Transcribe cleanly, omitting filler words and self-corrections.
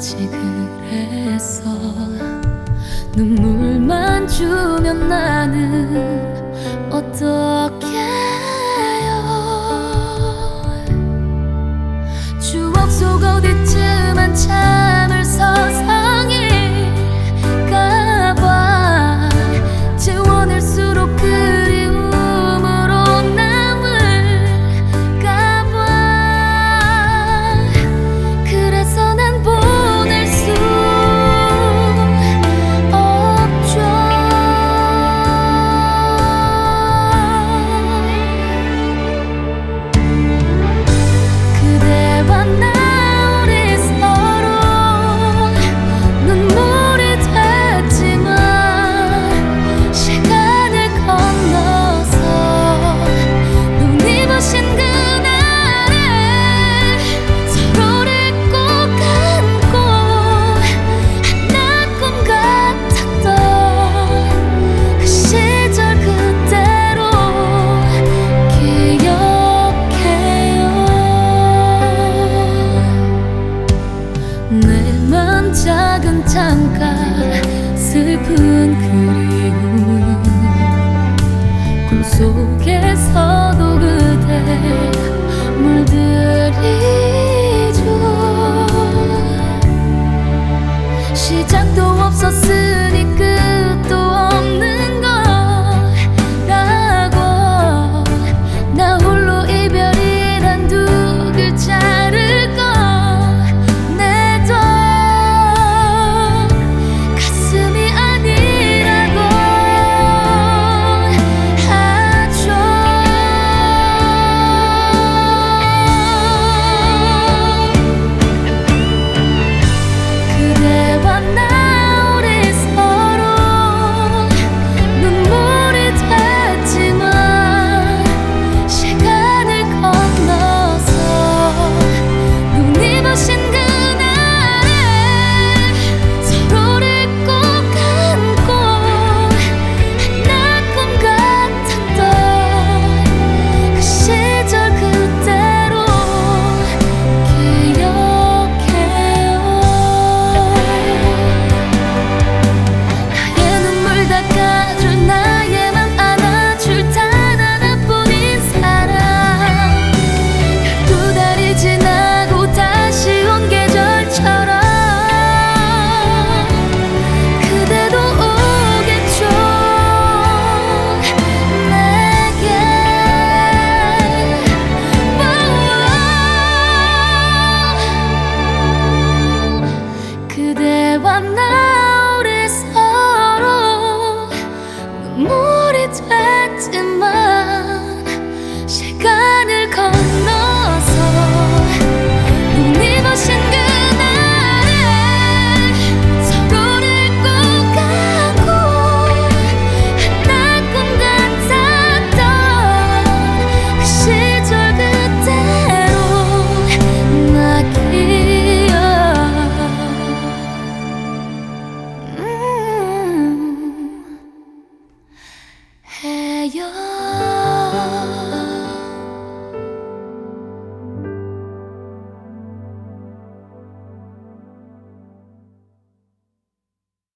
마치 그랬어. 눈물만 주면 나는 어떡해요. 추억 속 어디쯤 한참을 서성일까봐 지워낼수록 그리움으로 남을까봐. 그래서 난 보낼 수 없죠. 그대와 나 우리 서로 눈물이 됐지만 시간을 건너서 눈이 부신 그날에 서로를 꼭 안고 하나 꿈 같았던 그 시절 그대로 기억해요. 내 맘 작은 창가 슬픈 그리움 꿈속에서도 그대 물들이죠. 시작도 없었으니 끝도 없는 거라고 나 홀로 이별이란 두 글자를 꺼내도 가슴이 아니라고 하죠. 그대와 나 우리 서로 눈물이 됐지만 시간을 건너서 눈이 부신 그날에 서로를 꼭 안고 하나 꿈 같았던 그 시절 그대로 기억해요. 나의 눈물 닦아줄 나의 맘 안아줄 단 하나뿐인 사람. 12달이 지나고 다시 온 계절처럼 그대도 오겠죠. 내게 그대와 나 우리 서로 눈물이 됐지만 시간을 건너서 눈이 부신 그날에 서로를 꼭 안고 하나 꿈 같았던 그 시절 그대로 나 기억해요.